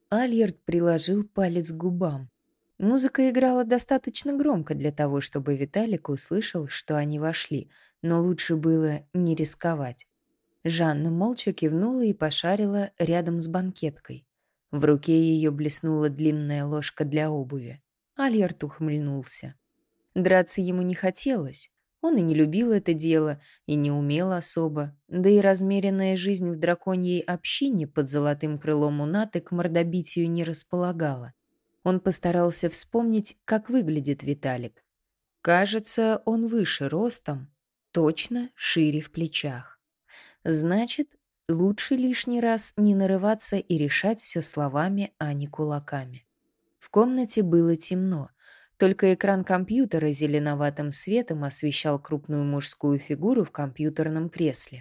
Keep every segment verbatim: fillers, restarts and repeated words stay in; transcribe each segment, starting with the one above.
Альерт приложил палец к губам. Музыка играла достаточно громко для того, чтобы Виталик услышал, что они вошли, но лучше было не рисковать. Жанна молча кивнула и пошарила рядом с банкеткой. В руке ее блеснула длинная ложка для обуви. Альерт ухмыльнулся. Драться ему не хотелось. Он и не любил это дело, и не умел особо. Да и размеренная жизнь в драконьей общине под золотым крылом Унаты к мордобитию не располагала. Он постарался вспомнить, как выглядит Виталик. Кажется, он выше ростом, точно шире в плечах. Значит, лучше лишний раз не нарываться и решать все словами, а не кулаками. В комнате было темно. Только экран компьютера зеленоватым светом освещал крупную мужскую фигуру в компьютерном кресле.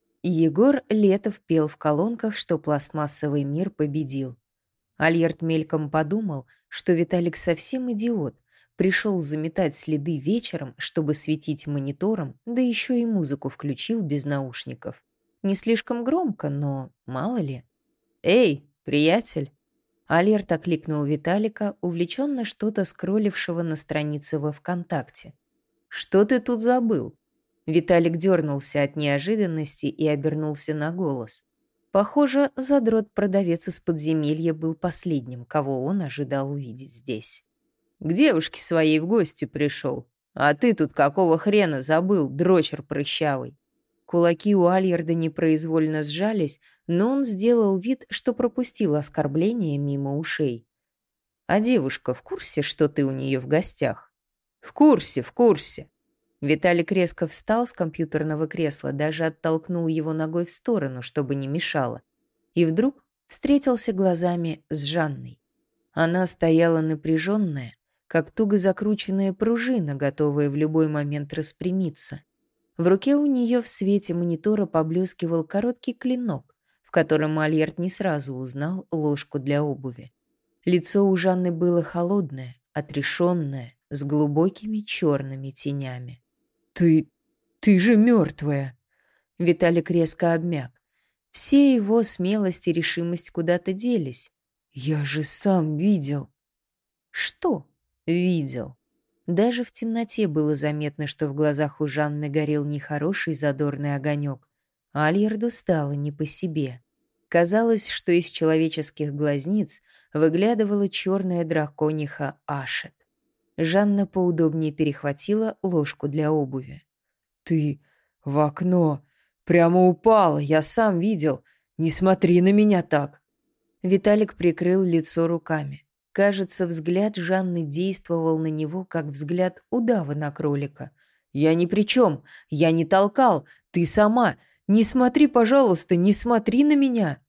Егор Летов пел в колонках, что пластмассовый мир победил. Альерт мельком подумал, что Виталик совсем идиот, пришел заметать следы вечером, чтобы светить монитором, да еще и музыку включил без наушников. Не слишком громко, но мало ли. «Эй, приятель!» Альерт окликнул Виталика, увлеченно что-то скроллившего на странице во ВКонтакте. «Что ты тут забыл?» Виталик дернулся от неожиданности и обернулся на голос. Похоже, задрот-продавец из подземелья был последним, кого он ожидал увидеть здесь. «К девушке своей в гости пришел. А ты тут какого хрена забыл, дрочер прыщавый?» Кулаки у Альерда непроизвольно сжались, но он сделал вид, что пропустил оскорбление мимо ушей. «А девушка в курсе, что ты у нее в гостях?» «В курсе, в курсе». Виталик резко встал с компьютерного кресла, даже оттолкнул его ногой в сторону, чтобы не мешало. И вдруг встретился глазами с Жанной. Она стояла напряженная, как туго закрученная пружина, готовая в любой момент распрямиться. В руке у нее в свете монитора поблескивал короткий клинок, в котором Альерт не сразу узнал ложку для обуви. Лицо у Жанны было холодное, отрешенное, с глубокими черными тенями. «Ты... ты же мертвая!» Виталик резко обмяк. Все его смелость и решимость куда-то делись. «Я же сам видел!» «Что?» «Видел». Даже в темноте было заметно, что в глазах у Жанны горел нехороший задорный огонек. Альерду стало не по себе. Казалось, что из человеческих глазниц выглядывала черная дракониха Ашет. Жанна поудобнее перехватила ложку для обуви. «Ты в окно прямо упала, я сам видел. Не смотри на меня так!» Виталик прикрыл лицо руками. Кажется, взгляд Жанны действовал на него, как взгляд удава на кролика. «Я ни при чем! Я не толкал! Ты сама! Не смотри, пожалуйста, не смотри на меня!»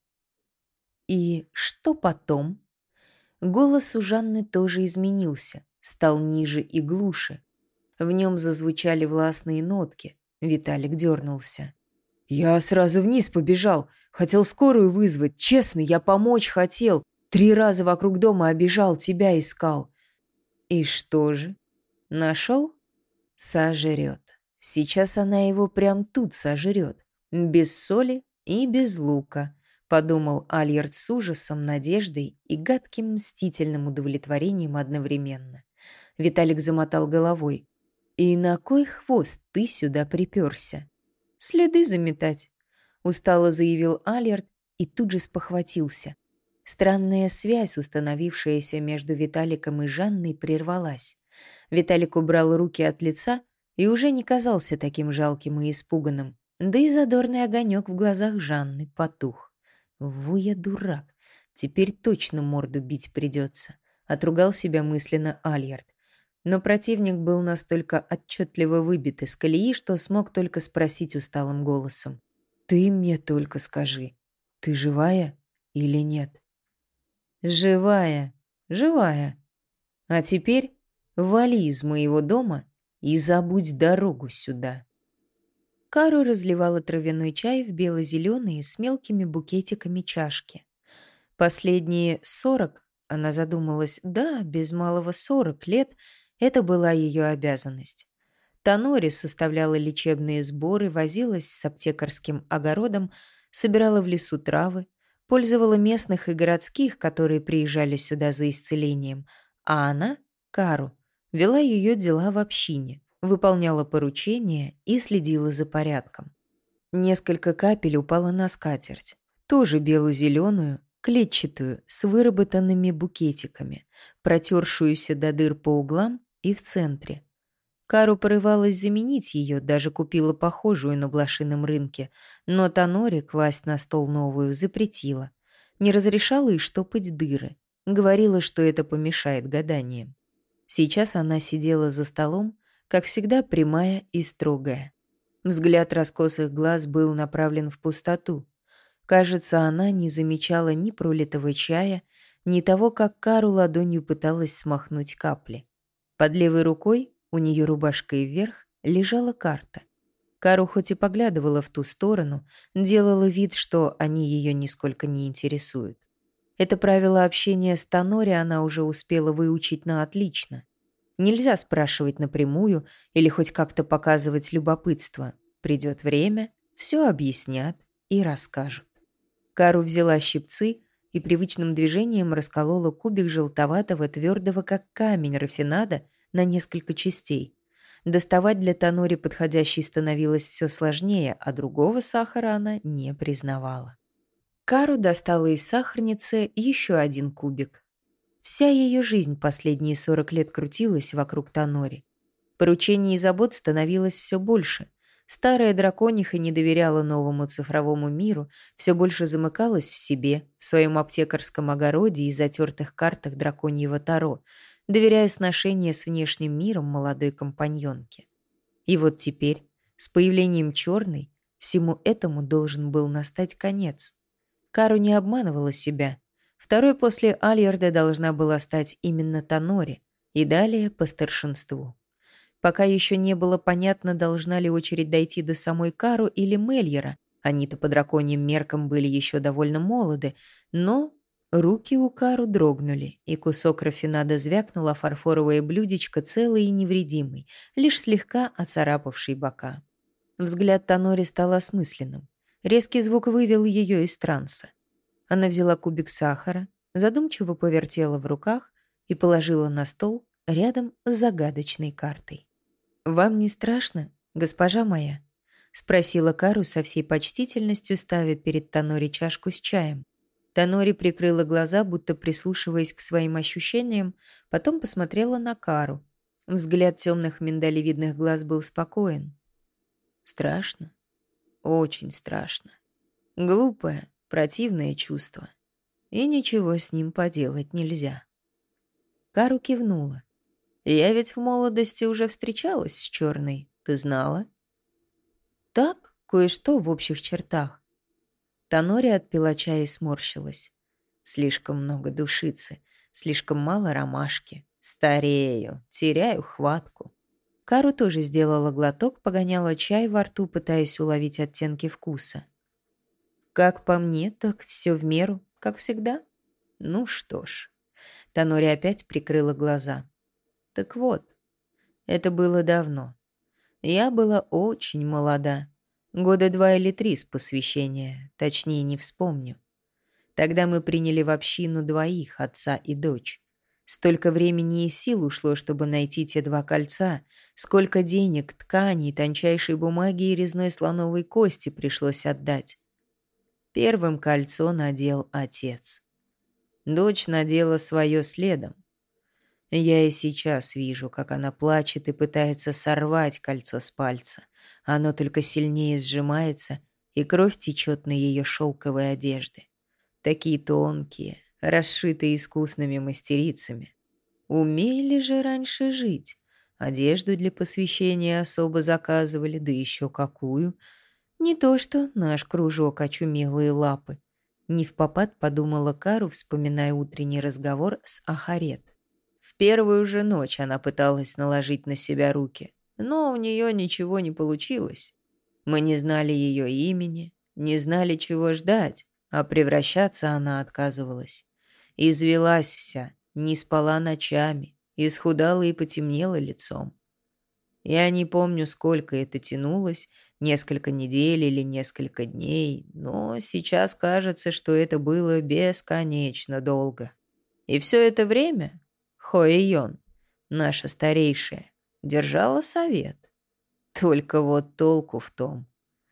И что потом? Голос у Жанны тоже изменился, стал ниже и глуше. В нем зазвучали властные нотки. Виталик дернулся. «Я сразу вниз побежал. Хотел скорую вызвать. Честно, я помочь хотел. Три раза вокруг дома обежал, тебя искал». «И что же? Нашел?» «Сожрет. Сейчас она его прям тут сожрет. Без соли и без лука», — подумал Альерт с ужасом, надеждой и гадким мстительным удовлетворением одновременно. Виталик замотал головой. «И на кой хвост ты сюда приперся?» «Следы заметать», — устало заявил Альерт и тут же спохватился. Странная связь, установившаяся между Виталиком и Жанной, прервалась. Виталик убрал руки от лица и уже не казался таким жалким и испуганным, да и задорный огонек в глазах Жанны потух. «Ву я дурак, теперь точно морду бить придется», — отругал себя мысленно Альерт. Но противник был настолько отчетливо выбит из колеи, что смог только спросить усталым голосом. «Ты мне только скажи, ты живая или нет?» «Живая, живая. А теперь вали из моего дома и забудь дорогу сюда». Кару разливала травяной чай в бело-зеленые с мелкими букетиками чашки. Последние сорок, она задумалась, да, без малого сорок лет, это была ее обязанность. Танори составляла лечебные сборы, возилась с аптекарским огородом, собирала в лесу травы, пользовала местных и городских, которые приезжали сюда за исцелением, а она, Кару, вела ее дела в общине, выполняла поручения и следила за порядком. Несколько капель упало на скатерть, тоже бело-зеленую, клетчатую, с выработанными букетиками, протершуюся до дыр по углам и в центре. Кару порывалась заменить ее, даже купила похожую на блошином рынке, но Танори класть на стол новую запретила. Не разрешала и штопать дыры. Говорила, что это помешает гаданиям. Сейчас она сидела за столом, как всегда прямая и строгая. Взгляд раскосых глаз был направлен в пустоту. Кажется, она не замечала ни пролитого чая, ни того, как Кару ладонью пыталась смахнуть капли. Под левой рукой, у нее рубашкой вверх, лежала карта. Кару хоть и поглядывала в ту сторону, делала вид, что они ее нисколько не интересуют. Это правило общения с Танори она уже успела выучить на отлично. Нельзя спрашивать напрямую или хоть как-то показывать любопытство. Придет время, все объяснят и расскажут. Кару взяла щипцы и привычным движением расколола кубик желтоватого, твердого, как камень, рафинада на несколько частей. Доставать для Танори подходящий становилось все сложнее, а другого сахара она не признавала. Кару достала из сахарницы еще один кубик. Вся ее жизнь последние сорок лет крутилась вокруг Танори. Поручений и забот становилось все больше. Старая дракониха не доверяла новому цифровому миру, все больше замыкалась в себе, в своем аптекарском огороде и затертых картах драконьего Таро, доверяя сношения с внешним миром молодой компаньонке. И вот теперь, с появлением черной, всему этому должен был настать конец. Кару не обманывала себя. Второй после Альярда должна была стать именно Танори, и далее по старшинству. Пока еще не было понятно, должна ли очередь дойти до самой Кару или Мельера. Они-то по драконьим меркам были еще довольно молоды, но руки у Кару дрогнули, и кусок рафинада звякнул о фарфоровое блюдечко целый и невредимый, лишь слегка оцарапавший бока. Взгляд Танори стал осмысленным. Резкий звук вывел ее из транса. Она взяла кубик сахара, задумчиво повертела в руках и положила на стол рядом с загадочной картой. «Вам не страшно, госпожа моя?» — спросила Кару со всей почтительностью, ставя перед Танори чашку с чаем. Танори прикрыла глаза, будто прислушиваясь к своим ощущениям, потом посмотрела на Кару. Взгляд темных миндалевидных глаз был спокоен. «Страшно? Очень страшно. Глупое, противное чувство. И ничего с ним поделать нельзя». Кару кивнула. «Я ведь в молодости уже встречалась с черной, ты знала?» «Так, кое-что в общих чертах». Танори отпила чай и сморщилась. «Слишком много душицы, слишком мало ромашки. Старею, теряю хватку». Кару тоже сделала глоток, погоняла чай во рту, пытаясь уловить оттенки вкуса. «Как по мне, так все в меру, как всегда». «Ну что ж». Танори опять прикрыла глаза. «Так вот, это было давно. Я была очень молода. Года два или три с посвящения, точнее не вспомню. Тогда мы приняли в общину двоих, отца и дочь. Столько времени и сил ушло, чтобы найти те два кольца, сколько денег, тканей, тончайшей бумаги и резной слоновой кости пришлось отдать. Первым кольцо надел отец. Дочь надела свое следом. Я и сейчас вижу, как она плачет и пытается сорвать кольцо с пальца. Оно только сильнее сжимается, и кровь течет на ее шелковой одежды. Такие тонкие, расшитые искусными мастерицами. Умели же раньше жить. Одежду для посвящения особо заказывали, да еще какую. Не то что наш кружок очумелые лапы. Невпопад подумала Кару, вспоминая утренний разговор с Ахарет. В первую же ночь она пыталась наложить на себя руки, но у нее ничего не получилось. Мы не знали ее имени, не знали, чего ждать, а превращаться она отказывалась. Извелась вся, не спала ночами, исхудала и потемнела лицом. Я не помню, сколько это тянулось, Несколько недель или несколько дней, но сейчас кажется, что это было бесконечно долго. И все это время Хоэ-Йон, наша старейшая, держала совет. Только вот толку в том.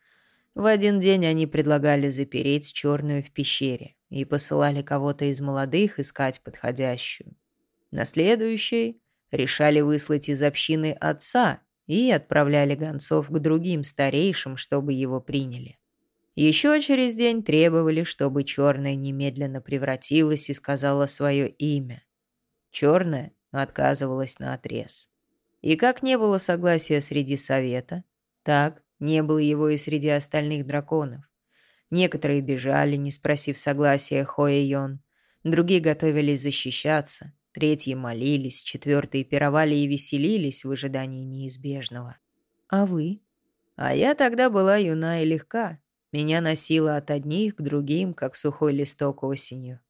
В один день они предлагали запереть черную в пещере и посылали кого-то из молодых искать подходящую. На следующий решали выслать из общины отца и отправляли гонцов к другим старейшим, чтобы его приняли. Еще через день требовали, чтобы черная немедленно превратилась и сказала свое имя. Черная отказывалась наотрез. И как не было согласия среди совета, так не было его и среди остальных драконов. Некоторые бежали, не спросив согласия Хоэ-Йон, другие готовились защищаться, третьи молились, четвертые пировали и веселились в ожидании неизбежного. А вы? А я тогда была юна и легка. Меня носило от одних к другим, как сухой листок осенью.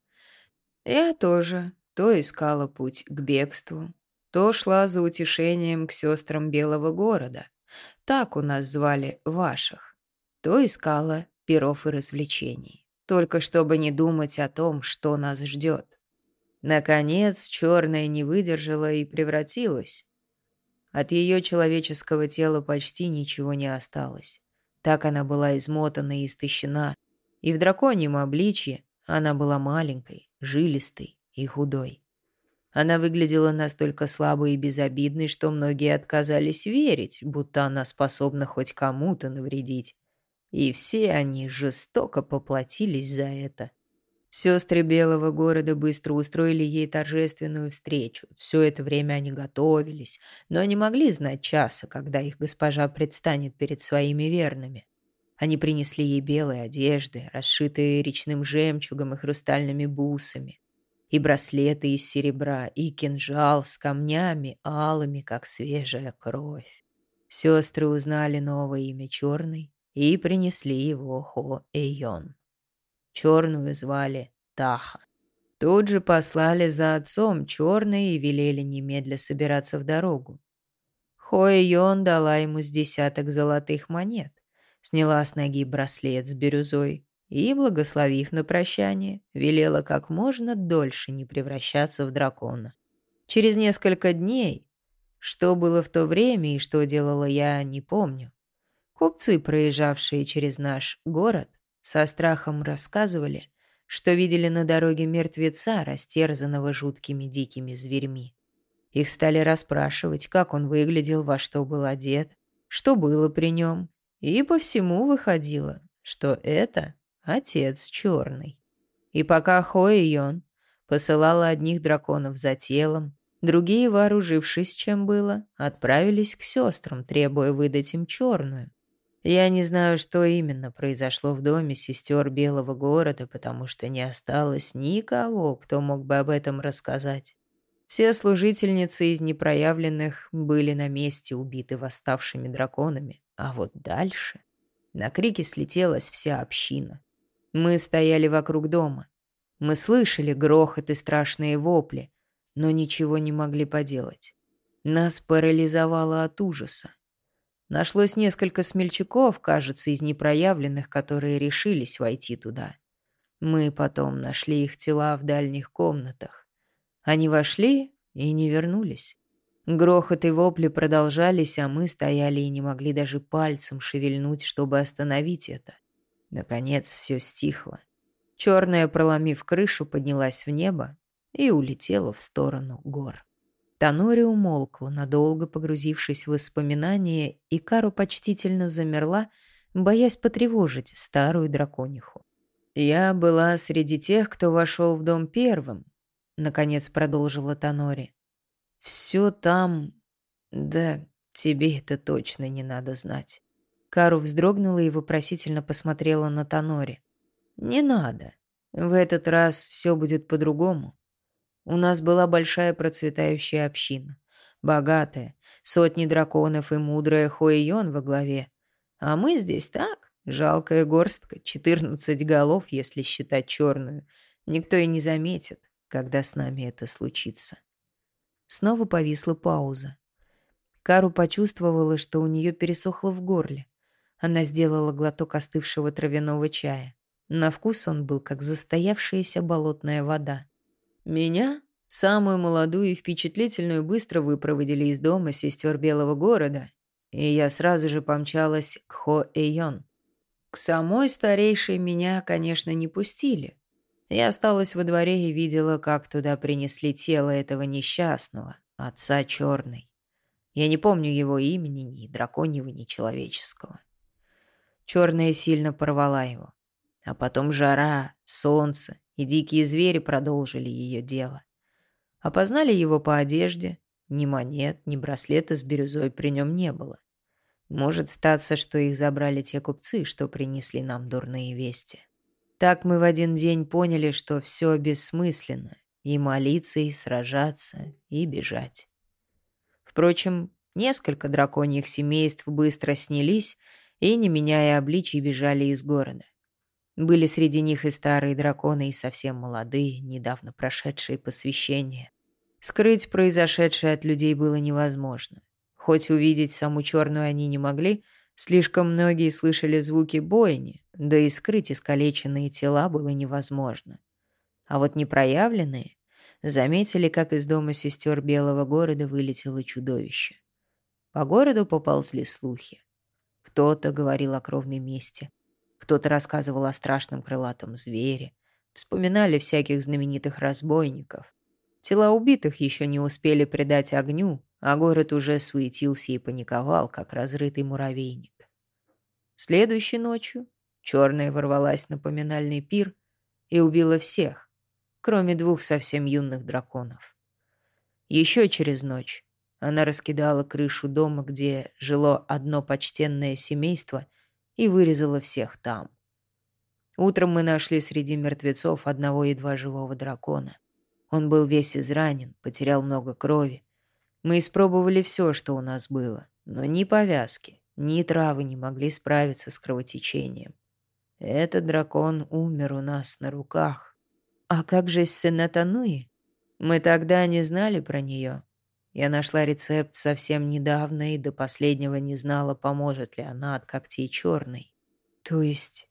Я тоже то искала путь к бегству, то шла за утешением к сестрам Белого города. Так у нас звали ваших. То искала пиров и развлечений, только чтобы не думать о том, что нас ждет. Наконец, черная не выдержала и превратилась. От ее человеческого тела почти ничего не осталось. Так она была измотана и истощена, и в драконьем обличье она была маленькой, жилистой и худой. Она выглядела настолько слабой и безобидной, что многие отказались верить, будто она способна хоть кому-то навредить. И все они жестоко поплатились за это. Сестры Белого города быстро устроили ей торжественную встречу. Все это время они готовились, но не могли знать часа, когда их госпожа предстанет перед своими верными. Они принесли ей белые одежды, расшитые речным жемчугом и хрустальными бусами, и браслеты из серебра, и кинжал с камнями, алыми, как свежая кровь. Сестры узнали новое имя Черной и принесли его Хо-Эйон. Черную звали Таха. Тут же послали за отцом Черной и велели немедля собираться в дорогу. Хо-Эйон дала ему с десяток золотых монет, сняла с ноги браслет с бирюзой и, благословив на прощание, велела как можно дольше не превращаться в дракона. Через несколько дней, что было в то время и что делала я, не помню, купцы, проезжавшие через наш город, со страхом рассказывали, что видели на дороге мертвеца, растерзанного жуткими дикими зверьми. Их стали расспрашивать, как он выглядел, во что был одет, что было при нем, и по всему выходило, что это отец Черный. И пока Хоэ-Йон посылала одних драконов за телом, другие, вооружившись чем было, отправились к сестрам, требуя выдать им Черную. Я не знаю, что именно произошло в доме сестер Белого города, потому что не осталось никого, кто мог бы об этом рассказать. Все служительницы из непроявленных были на месте убиты восставшими драконами, а вот дальше на крики слетелась вся община. Мы стояли вокруг дома. Мы слышали грохот и страшные вопли, но ничего не могли поделать. Нас парализовало от ужаса. Нашлось несколько смельчаков, кажется, из непроявленных, которые решились войти туда. Мы потом нашли их тела в дальних комнатах. Они вошли и не вернулись. Грохот и вопли продолжались, а мы стояли и не могли даже пальцем шевельнуть, чтобы остановить это. Наконец все стихло. Черная, проломив крышу, поднялась в небо и улетела в сторону гор. Танори умолкла, надолго погрузившись в воспоминания, и Кару почтительно замерла, боясь потревожить старую дракониху. «Я была среди тех, кто вошел в дом первым», — наконец продолжила Танори. «Все там... Да, тебе это точно не надо знать». Кару вздрогнула и вопросительно посмотрела на Танори. «Не надо. В этот раз все будет по-другому. У нас была большая процветающая община. Богатая, сотни драконов и мудрая Хоэ-Йон во главе. А мы здесь так, жалкая горстка, четырнадцать голов, если считать черную. Никто и не заметит, когда с нами это случится». Снова повисла пауза. Кару почувствовала, что у нее пересохло в горле. Она сделала глоток остывшего травяного чая. На вкус он был, как застоявшаяся болотная вода. Меня, самую молодую и впечатлительную, быстро выпроводили из дома сестер Белого города, и я сразу же помчалась к Хо-Эйон. К самой старейшей меня, конечно, не пустили. Я осталась во дворе и видела, как туда принесли тело этого несчастного, отца Черной. Я не помню его имени, ни драконьего, ни человеческого. Черная сильно порвала его. А потом жара, солнце и дикие звери продолжили ее дело. Опознали его по одежде. Ни монет, ни браслета с бирюзой при нем не было. Может статься, что их забрали те купцы, что принесли нам дурные вести. Так мы в один день поняли, что все бессмысленно. И молиться, и сражаться, и бежать. Впрочем, несколько драконьих семейств быстро снялись и, не меняя обличий, бежали из города. Были среди них и старые драконы, и совсем молодые, недавно прошедшие посвящение. Скрыть произошедшее от людей было невозможно. Хоть увидеть саму черную они не могли, слишком многие слышали звуки бойни, да и скрыть искалеченные тела было невозможно. А вот непроявленные заметили, как из дома сестер Белого города вылетело чудовище. По городу поползли слухи. Кто-то говорил о кровной мести, кто-то рассказывал о страшном крылатом звере, вспоминали всяких знаменитых разбойников. Тела убитых еще не успели предать огню, а город уже суетился и паниковал, как разрытый муравейник. Следующей ночью черная ворвалась на поминальный пир и убила всех, кроме двух совсем юных драконов. Еще через ночь она раскидала крышу дома, где жило одно почтенное семейство, и вырезала всех там. Утром мы нашли среди мертвецов одного едва живого дракона. Он был весь изранен, потерял много крови. Мы испробовали все, что у нас было, но ни повязки, ни травы не могли справиться с кровотечением. Этот дракон умер у нас на руках. А как же Сенатануи? Мы тогда не знали про нее. Я нашла рецепт совсем недавно и до последнего не знала, поможет ли она от когтей черной. То есть...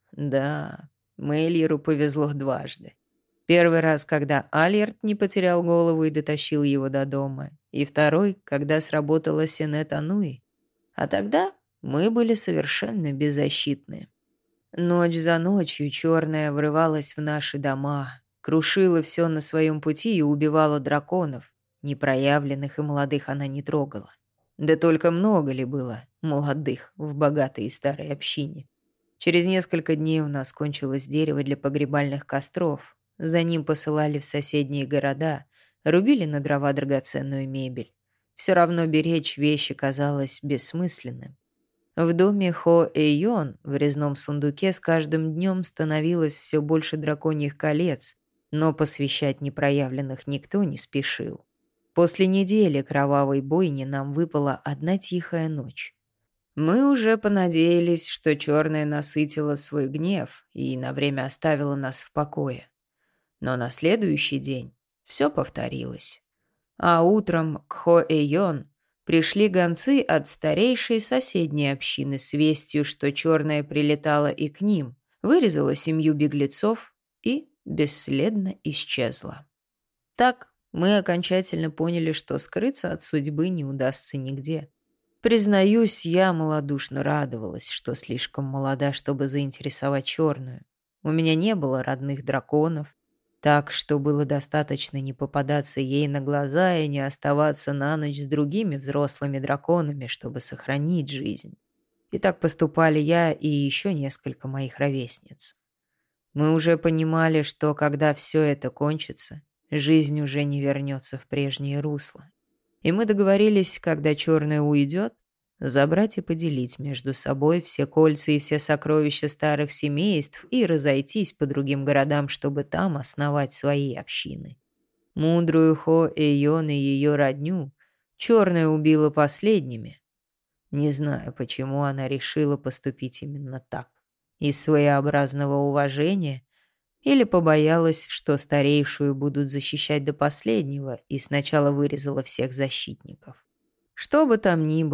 Да, Мейлиру повезло дважды. Первый раз, когда Альерт не потерял голову и дотащил его до дома, и второй, когда сработала Сенет-Ануи. А тогда мы были совершенно беззащитны. Ночь за ночью черная врывалась в наши дома, крушила все на своем пути и убивала драконов. Непроявленных и молодых она не трогала. Да только много ли было молодых в богатой и старой общине. Через несколько дней у нас кончилось дерево для погребальных костров. За ним посылали в соседние города, рубили на дрова драгоценную мебель. Все равно беречь вещи казалось бессмысленным. В доме Хо-Эйон в резном сундуке с каждым днем становилось все больше драконьих колец, но посвящать непроявленных никто не спешил. После недели кровавой бойни нам выпала одна тихая ночь. Мы уже понадеялись, что черная насытила свой гнев и на время оставила нас в покое. Но на следующий день все повторилось. А утром к Хо-Эйон пришли гонцы от старейшей соседней общины с вестью, что черная прилетала и к ним, вырезала семью беглецов и бесследно исчезла. Так мы окончательно поняли, что скрыться от судьбы не удастся нигде. Признаюсь, я малодушно радовалась, что слишком молода, чтобы заинтересовать черную. У меня не было родных драконов, так что было достаточно не попадаться ей на глаза и не оставаться на ночь с другими взрослыми драконами, чтобы сохранить жизнь. И так поступали я и еще несколько моих ровесниц. Мы уже понимали, что когда все это кончится, жизнь уже не вернется в прежнее русло. И мы договорились, когда черная уйдет, забрать и поделить между собой все кольца и все сокровища старых семейств и разойтись по другим городам, чтобы там основать свои общины. Мудрую Хо-Эйон и ее родню черная убила последними. Не знаю, почему она решила поступить именно так. Из своеобразного уважения или побоялась, что старейшую будут защищать до последнего, и сначала вырезала всех защитников. Что бы там ни было,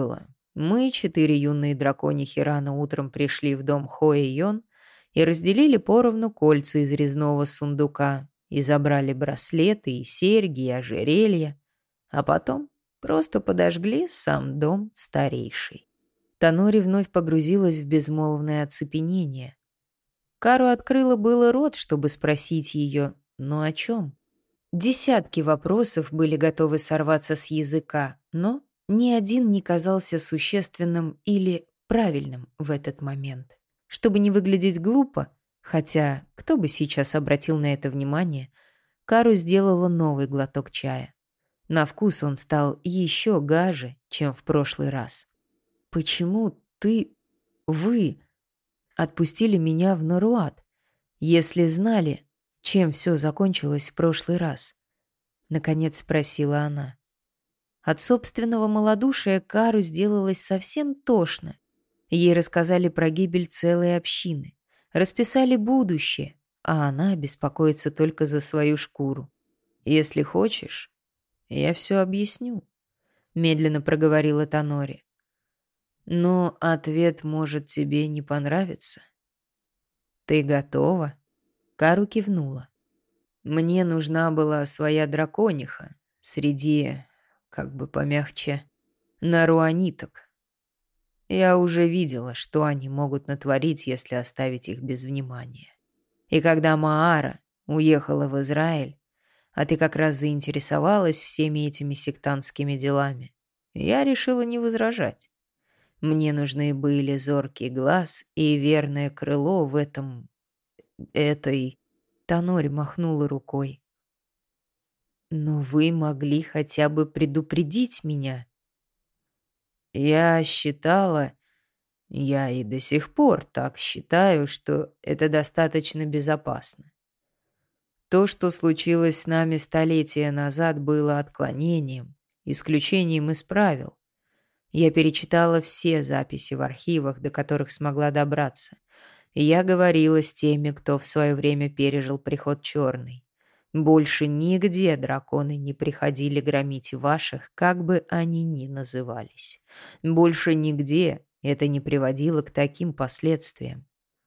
Мы, четыре юные драконихи, рано утром пришли в дом Хоэ-Йон и разделили поровну кольца из резного сундука и забрали браслеты и серьги и ожерелья, а потом просто подожгли сам дом старейший. Танори вновь погрузилась в безмолвное оцепенение. Кару открыла было рот, чтобы спросить ее, но о чем? Десятки вопросов были готовы сорваться с языка, но ни один не казался существенным или правильным в этот момент. Чтобы не выглядеть глупо, хотя кто бы сейчас обратил на это внимание, Кару сделала новый глоток чая. На вкус он стал еще гаже, чем в прошлый раз. «Почему ты, вы отпустили меня в Наруат, если знали, чем все закончилось в прошлый раз?» Наконец спросила она. От собственного малодушия Кару сделалось совсем тошно. Ей рассказали про гибель целой общины, расписали будущее, а она беспокоится только за свою шкуру. «Если хочешь, я все объясню», — медленно проговорила Танори. «Но ответ может тебе не понравиться». «Ты готова?» Кару кивнула. «Мне нужна была своя дракониха среди, как бы помягче, наруаниток. Я уже видела, что они могут натворить, если оставить их без внимания. И когда Маара уехала в Израиль, а ты как раз заинтересовалась всеми этими сектантскими делами, я решила не возражать. Мне нужны были зоркий глаз и верное крыло в этом... этой...» Танори махнула рукой. «Но вы могли хотя бы предупредить меня». «Я считала, я и до сих пор так считаю, что это достаточно безопасно. То, что случилось с нами столетия назад, было отклонением, исключением из правил. Я перечитала все записи в архивах, до которых смогла добраться. И я говорила с теми, кто в свое время пережил приход Черной. Больше нигде драконы не приходили громить ваших, как бы они ни назывались. Больше нигде это не приводило к таким последствиям.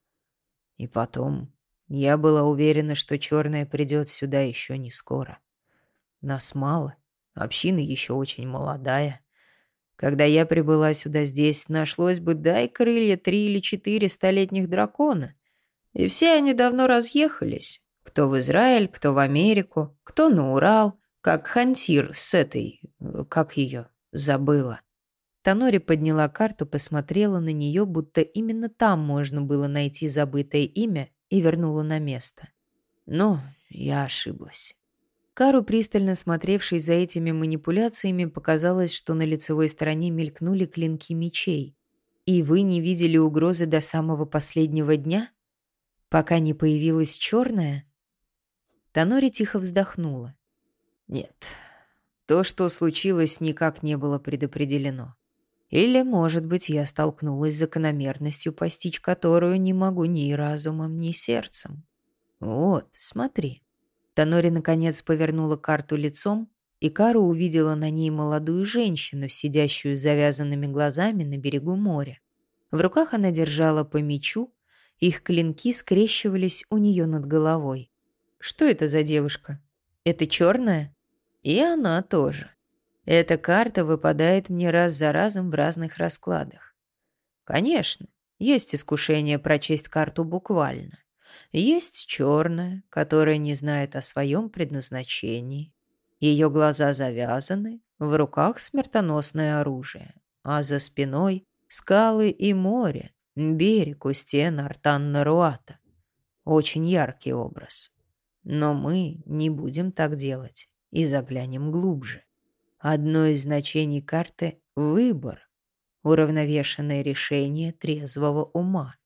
И потом, я была уверена, что Черная придет сюда еще не скоро. Нас мало, община еще очень молодая. Когда я прибыла сюда, здесь нашлось бы, дай крылья, три или четыре столетних дракона. И все они давно разъехались. Кто в Израиль, кто в Америку, кто на Урал, как Хантир с этой... как ее? Забыла. Танори подняла карту, посмотрела на нее, будто именно там можно было найти забытое имя, и вернула на место. Но я ошиблась. Кару, пристально смотревшей за этими манипуляциями, показалось, что на лицевой стороне мелькнули клинки мечей. «И вы не видели угрозы до самого последнего дня? Пока не появилась черная?» Танори тихо вздохнула. «Нет, то, что случилось, никак не было предопределено. Или, может быть, я столкнулась с закономерностью, постичь которую не могу ни разумом, ни сердцем. Вот, смотри». Танори наконец повернула карту лицом, и Кару увидела на ней молодую женщину, сидящую с завязанными глазами на берегу моря. В руках она держала по мечу, их клинки скрещивались у нее над головой. «Что это за девушка? Это черная?» «И она тоже. Эта карта выпадает мне раз за разом в разных раскладах. Конечно, есть искушение прочесть карту буквально. Есть черная, которая не знает о своем предназначении. Ее глаза завязаны, в руках смертоносное оружие, а за спиной скалы и море, берег у стен Артан-Наруата. Очень яркий образ. Но мы не будем так делать и заглянем глубже. Одно из значений карты — выбор, уравновешенное решение трезвого ума.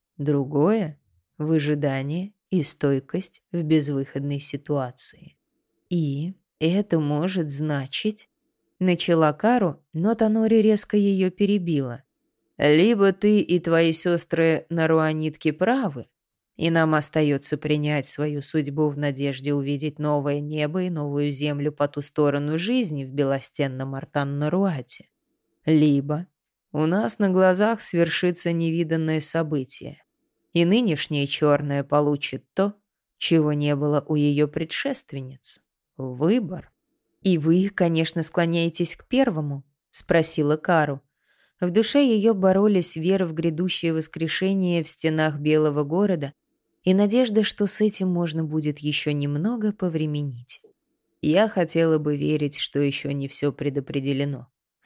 Другое — выжидание и стойкость в безвыходной ситуации. И это может значить... Начала Кару, но Танори резко ее перебила. «Либо ты и твои сестры наруанитки правы, и нам остается принять свою судьбу в надежде увидеть новое небо и новую землю по ту сторону жизни в белостенном Артан-Наруате. Либо У нас на глазах свершится невиданное событие, и нынешняя черная получит то, чего не было у ее предшественниц. Выбор. «И вы, конечно, склоняетесь к первому?» — спросила Кару. В душе ее боролись вера в грядущее воскрешение в стенах Белого города и надежда, что с этим можно будет еще немного повременить. Я хотела бы верить, что еще не все предопределено.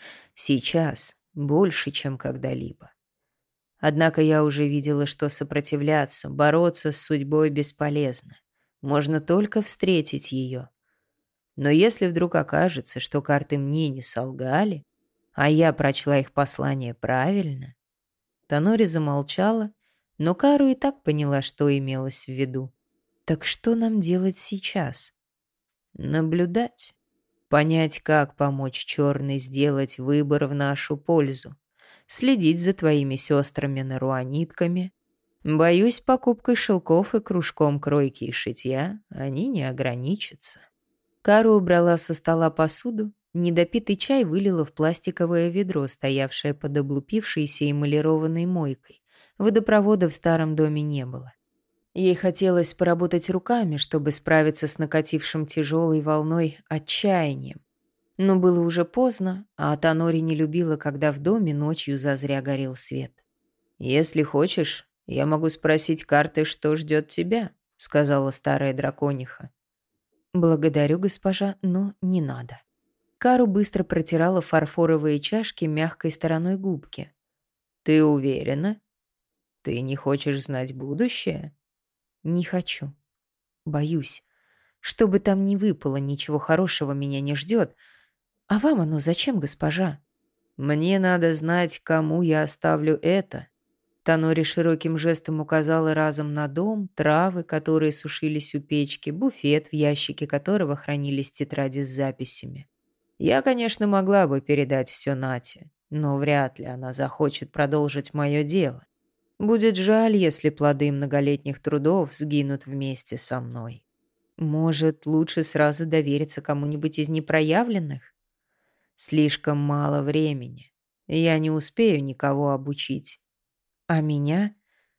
Сейчас больше, чем когда-либо. Однако я уже видела, что сопротивляться, бороться с судьбой бесполезно. Можно только встретить ее. Но если вдруг окажется, что карты мне не солгали, а я прочла их послание правильно... Танори замолчала, но Кару и так поняла, что имелось в виду. Так что нам делать сейчас? Наблюдать. Понять, как помочь черной сделать выбор в нашу пользу. Следить за твоими сестрами-наруанитками. Боюсь, покупкой шелков и кружком кройки и шитья они не ограничатся. Кару убрала со стола посуду, недопитый чай вылила в пластиковое ведро, стоявшее под облупившейся эмалированной мойкой. Водопровода в старом доме не было. Ей хотелось поработать руками, чтобы справиться с накатившим тяжелой волной отчаянием. Но было уже поздно, а Танори не любила, когда в доме ночью зазря горел свет. «Если хочешь, я могу спросить карты, что ждет тебя», — сказала старая дракониха. «Благодарю, госпожа, но не надо». Кару быстро протирала фарфоровые чашки мягкой стороной губки. «Ты уверена? Ты не хочешь знать будущее?» «Не хочу. Боюсь. Что бы там ни выпало, ничего хорошего меня не ждет. А вам оно зачем, госпожа?» «Мне надо знать, кому я оставлю это». Танори широким жестом указала разом на дом, травы, которые сушились у печки, буфет, в ящике которого хранились тетради с записями. «Я, конечно, могла бы передать все Нате, но вряд ли она захочет продолжить мое дело. Будет жаль, если плоды многолетних трудов сгинут вместе со мной. Может, лучше сразу довериться кому-нибудь из непроявленных? Слишком мало времени. Я не успею никого обучить. А меня?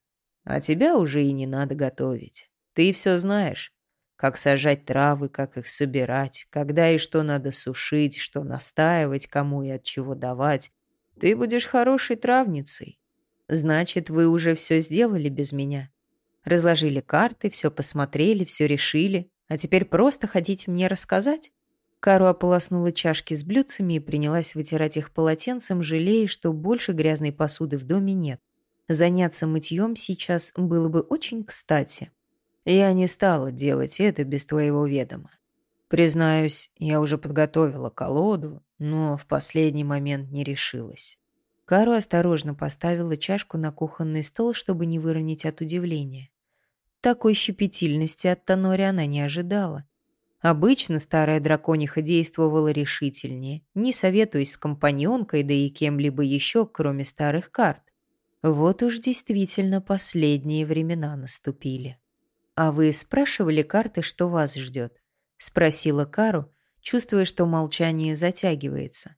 А тебя уже и не надо готовить. Ты все знаешь. Как сажать травы, как их собирать, когда и что надо сушить, что настаивать, кому и от чего давать. Ты будешь хорошей травницей. Значит, вы уже все сделали без меня. Разложили карты, все посмотрели, все решили, а теперь просто хотите мне рассказать?» Кару ополоснула чашки с блюдцами и принялась вытирать их полотенцем, жалея, что больше грязной посуды в доме нет. Заняться мытьем сейчас было бы очень кстати. «Я не стала делать это без твоего ведома. Признаюсь, я уже подготовила колоду, но в последний момент не решилась». Кару осторожно поставила чашку на кухонный стол, чтобы не выронить от удивления. Такой щепетильности от Танори она не ожидала. Обычно старая дракониха действовала решительнее, не советуясь с компаньонкой, да и кем-либо еще, кроме старых карт. Вот уж действительно последние времена наступили. «А вы спрашивали карты, что вас ждет?» — спросила Кару, чувствуя, что молчание затягивается.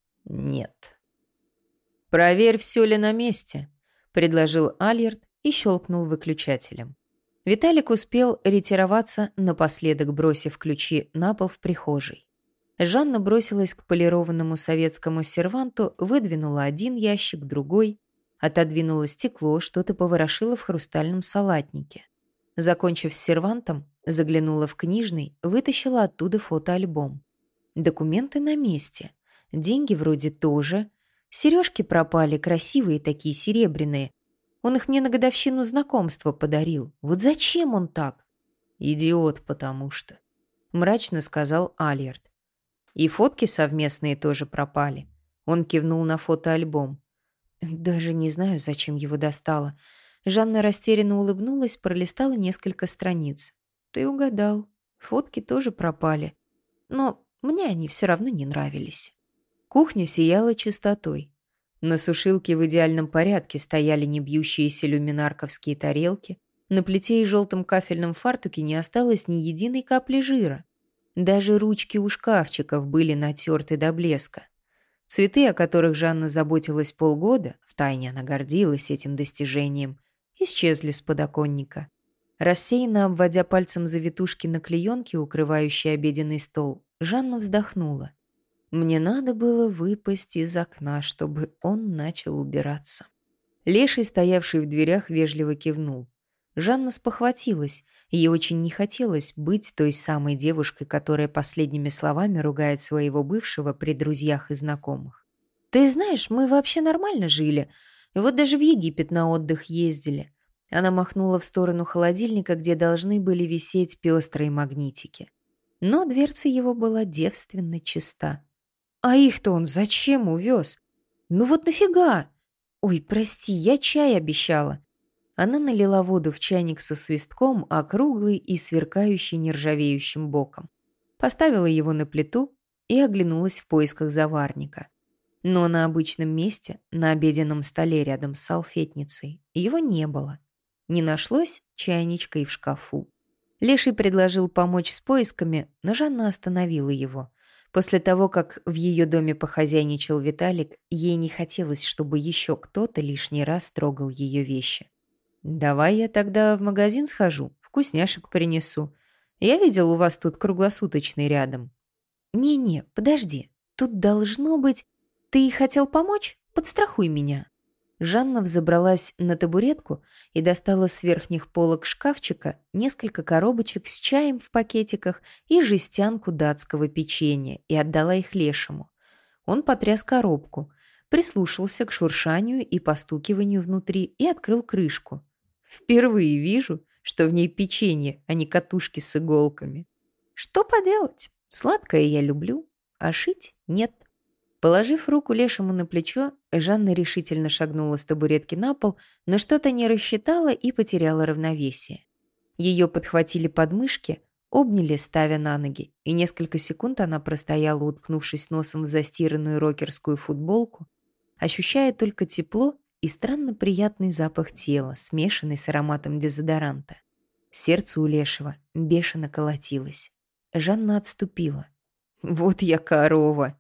«Нет». «Проверь, все ли на месте», — предложил Альерт и щелкнул выключателем. Виталик успел ретироваться, напоследок бросив ключи на пол в прихожей. Жанна бросилась к полированному советскому серванту, выдвинула один ящик, другой, отодвинула стекло, что-то поворошила в хрустальном салатнике. Закончив с сервантом, заглянула в книжный, вытащила оттуда фотоальбом. Документы на месте, деньги вроде тоже. Сережки пропали, красивые такие, серебряные. Он их мне на годовщину знакомства подарил. Вот зачем он так? Идиот, потому что. Мрачно сказал Альерт. И фотки совместные тоже пропали. Он кивнул на фотоальбом. Даже не знаю, зачем его достала. Жанна растерянно улыбнулась, пролистала несколько страниц. Ты угадал. Фотки тоже пропали. Но мне они все равно не нравились. Кухня сияла чистотой. На сушилке в идеальном порядке стояли небьющиеся люминарковские тарелки. На плите и желтом кафельном фартуке не осталось ни единой капли жира. Даже ручки у шкафчиков были натерты до блеска. Цветы, о которых Жанна заботилась полгода, втайне она гордилась этим достижением, исчезли с подоконника. Рассеянно обводя пальцем завитушки на клеенке, укрывающей обеденный стол, Жанна вздохнула. Мне надо было выпасть из окна, чтобы он начал убираться. Леший, стоявший в дверях, вежливо кивнул. Жанна спохватилась. Ей очень не хотелось быть той самой девушкой, которая последними словами ругает своего бывшего при друзьях и знакомых. «Ты знаешь, мы вообще нормально жили. Вот даже в Египет на отдых ездили». Она махнула в сторону холодильника, где должны были висеть пестрые магнитики. Но дверца его была девственно чиста. «А их-то он зачем увез? Ну вот нафига? Ой, прости, я чай обещала». Она налила воду в чайник со свистком, округлый и сверкающий нержавеющим боком. Поставила его на плиту и оглянулась в поисках заварника. Но на обычном месте, на обеденном столе рядом с салфетницей, его не было. Не нашлось чайничка и в шкафу. Леший предложил помочь с поисками, но Жанна остановила его. После того, как в ее доме похозяйничал Виталик, ей не хотелось, чтобы еще кто-то лишний раз трогал ее вещи. «Давай я тогда в магазин схожу, вкусняшек принесу. Я видел, у вас тут круглосуточный рядом». «Не-не, подожди, тут должно быть... Ты хотел помочь? Подстрахуй меня». Жанна взобралась на табуретку и достала с верхних полок шкафчика несколько коробочек с чаем в пакетиках и жестянку датского печенья и отдала их Лешему. Он потряс коробку, прислушался к шуршанию и постукиванию внутри и открыл крышку. «Впервые вижу, что в ней печенье, а не катушки с иголками. Что поделать? Сладкое я люблю, а шить нет». Положив руку Лешему на плечо, Жанна решительно шагнула с табуретки на пол, но что-то не рассчитала и потеряла равновесие. Ее подхватили подмышки, обняли, ставя на ноги, и несколько секунд она простояла, уткнувшись носом в застиранную рокерскую футболку, ощущая только тепло и странно приятный запах тела, смешанный с ароматом дезодоранта. Сердце у Лешего бешено колотилось. Жанна отступила. «Вот я корова!»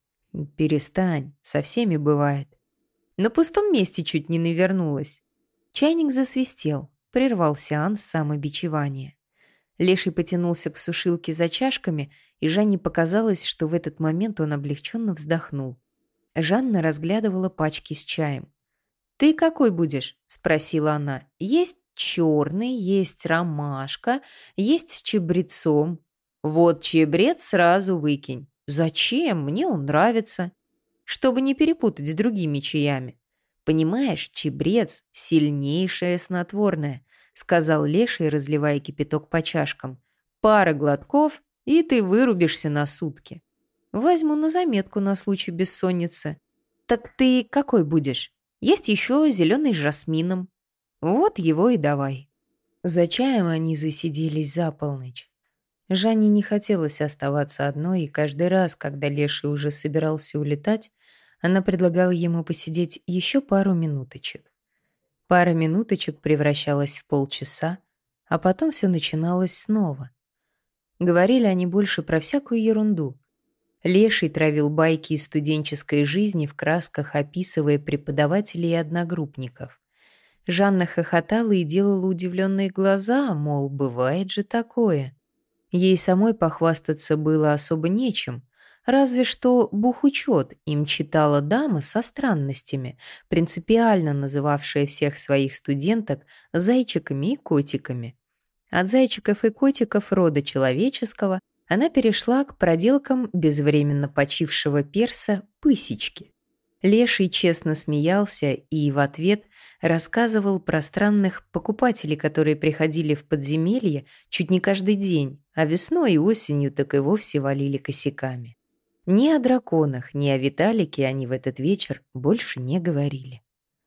«Перестань, со всеми бывает». На пустом месте чуть не навернулась. Чайник засвистел, прервал сеанс самобичевания. Леший потянулся к сушилке за чашками, и Жанне показалось, что в этот момент он облегченно вздохнул. Жанна разглядывала пачки с чаем. «Ты какой будешь?» – спросила она. «Есть черный, есть ромашка, есть с чабрецом. Вот чабрец сразу выкинь. Зачем? Мне он нравится. Чтобы не перепутать с другими чаями. Понимаешь, чабрец – сильнейшее снотворное», – сказал Леший, разливая кипяток по чашкам. «Пара глотков, и ты вырубишься на сутки. Возьму на заметку на случай бессонницы. Так ты какой будешь? Есть еще зеленый с жасмином. Вот его и давай». За чаем они засиделись за полночь. Жанне не хотелось оставаться одной, и каждый раз, когда Леший уже собирался улетать, она предлагала ему посидеть еще пару минуточек. Пара минуточек превращалась в полчаса, а потом все начиналось снова. Говорили они больше про всякую ерунду. Леший травил байки из студенческой жизни в красках, описывая преподавателей и одногруппников. Жанна хохотала и делала удивленные глаза, мол, бывает же такое. Ей самой похвастаться было особо нечем, разве что бухучет им читала дама со странностями, принципиально называвшая всех своих студенток зайчиками и котиками. От зайчиков и котиков рода человеческого она перешла к проделкам безвременно почившего перса Пысечки. Леший честно смеялся и в ответ рассказывал про странных покупателей, которые приходили в подземелье чуть не каждый день, а весной и осенью так и вовсе валили косяками. Ни о драконах, ни о Виталике они в этот вечер больше не говорили.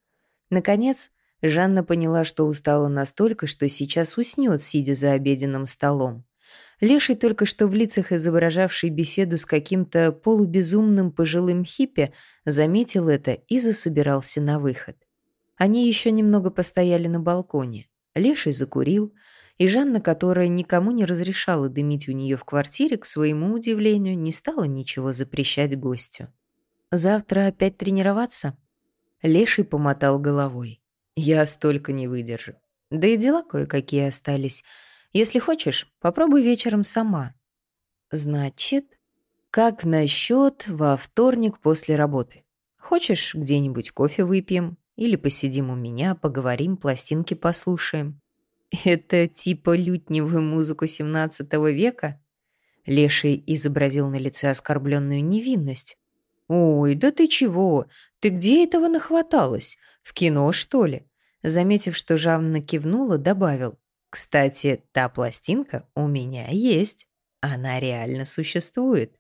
Наконец, Жанна поняла, что устала настолько, что сейчас уснет, сидя за обеденным столом. Леший, только что в лицах изображавший беседу с каким-то полубезумным пожилым хиппи, заметил это и засобирался на выход. Они еще немного постояли на балконе. Леший закурил, и Жанна, которая никому не разрешала дымить у нее в квартире, к своему удивлению, не стала ничего запрещать гостю. Завтра опять тренироваться? Леший помотал головой. Я столько не выдержу. Да и дела кое-какие остались. Если хочешь, попробуй вечером сама. Значит, как насчет во вторник после работы? Хочешь, где-нибудь кофе выпьем? Или посидим у меня, поговорим, пластинки послушаем? Это типа лютневую музыку семнадцатого века? Леший изобразил на лице оскорбленную невинность. «Ой, да ты чего? Ты где этого нахваталась? В кино, что ли?» Заметив, что Жанна кивнула, добавил. «Кстати, та пластинка у меня есть. Она реально существует».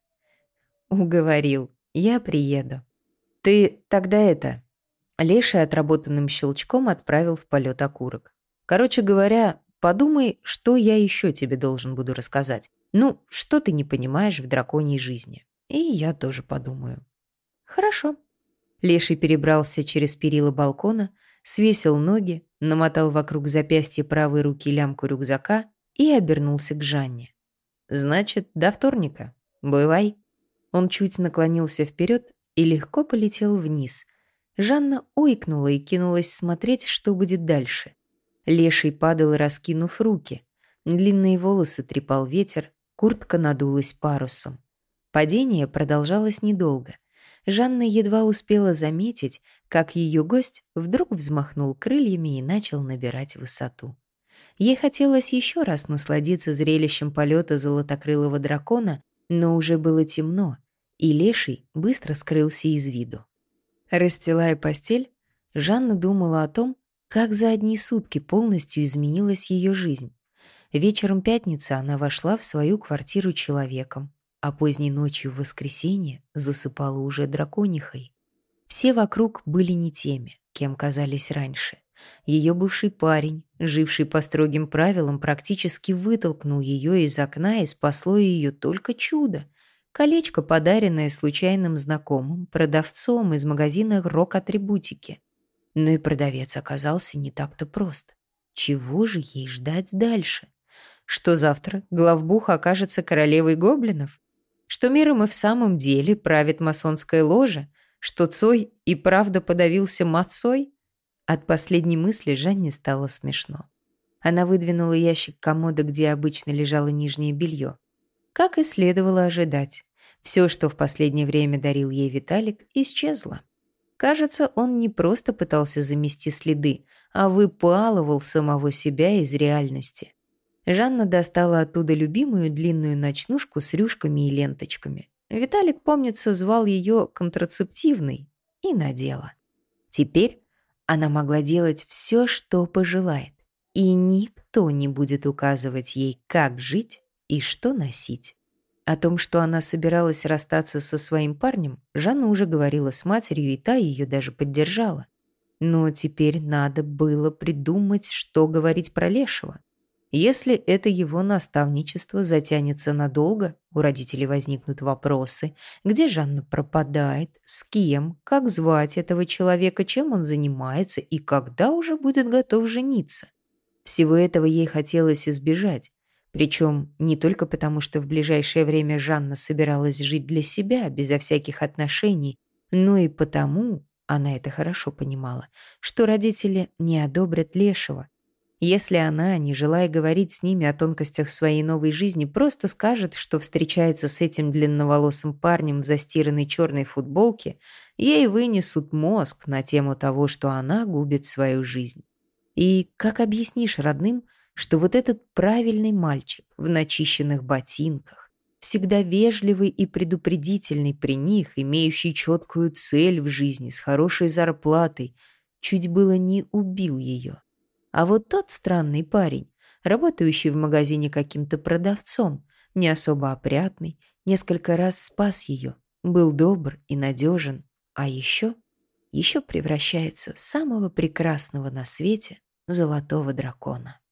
Уговорил. «Я приеду». «Ты тогда это...» Леший отработанным щелчком отправил в полет окурок. «Короче говоря, подумай, что я еще тебе должен буду рассказать. Ну, что ты не понимаешь в драконьей жизни. И я тоже подумаю». «Хорошо». Леший перебрался через перила балкона, свесил ноги, намотал вокруг запястья правой руки лямку рюкзака и обернулся к Жанне. «Значит, до вторника. Бывай». Он чуть наклонился вперед и легко полетел вниз. Жанна ойкнула и кинулась смотреть, что будет дальше. Леший падал, раскинув руки. Длинные волосы трепал ветер, куртка надулась парусом. Падение продолжалось недолго. Жанна едва успела заметить, как ее гость вдруг взмахнул крыльями и начал набирать высоту. Ей хотелось еще раз насладиться зрелищем полета золотокрылого дракона, но уже было темно, и Леший быстро скрылся из виду. Расстилая постель, Жанна думала о том, как за одни сутки полностью изменилась ее жизнь. Вечером пятницы она вошла в свою квартиру человеком, а поздней ночью в воскресенье засыпала уже драконихой. Все вокруг были не теми, кем казались раньше. Ее бывший парень, живший по строгим правилам, практически вытолкнул ее из окна, и спасло ее только чудо. Колечко, подаренное случайным знакомым, продавцом из магазина «Рок-атрибутики». Но и продавец оказался не так-то прост. Чего же ей ждать дальше? Что завтра главбух окажется королевой гоблинов? Что миром и в самом деле правит масонская ложа? Что Цой и правда подавился мацой? От последней мысли Жанне стало смешно. Она выдвинула ящик комода, где обычно лежало нижнее белье. Как и следовало ожидать, все, что в последнее время дарил ей Виталик, исчезло. Кажется, он не просто пытался замести следы, а выпалывал самого себя из реальности. Жанна достала оттуда любимую длинную ночнушку с рюшками и ленточками. Виталик, помнится, звал ее контрацептивной, и надела. Теперь она могла делать все, что пожелает, и никто не будет указывать ей, как жить и что носить. О том, что она собиралась расстаться со своим парнем, Жанна уже говорила с матерью, и та ее даже поддержала. Но теперь надо было придумать, что говорить про Лешего. Если это его наставничество затянется надолго, у родителей возникнут вопросы, где Жанна пропадает, с кем, как звать этого человека, чем он занимается и когда уже будет готов жениться. Всего этого ей хотелось избежать. Причем не только потому, что в ближайшее время Жанна собиралась жить для себя, безо всяких отношений, но и потому, она это хорошо понимала, что родители не одобрят Лешего. Если она, не желая говорить с ними о тонкостях своей новой жизни, просто скажет, что встречается с этим длинноволосым парнем в застиранной черной футболке, ей вынесут мозг на тему того, что она губит свою жизнь. И как объяснишь родным, что вот этот правильный мальчик в начищенных ботинках, всегда вежливый и предупредительный при них, имеющий четкую цель в жизни с хорошей зарплатой, чуть было не убил ее? А вот тот странный парень, работающий в магазине каким-то продавцом, не особо опрятный, несколько раз спас ее, был добр и надежен, а еще, еще превращается в самого прекрасного на свете золотого дракона.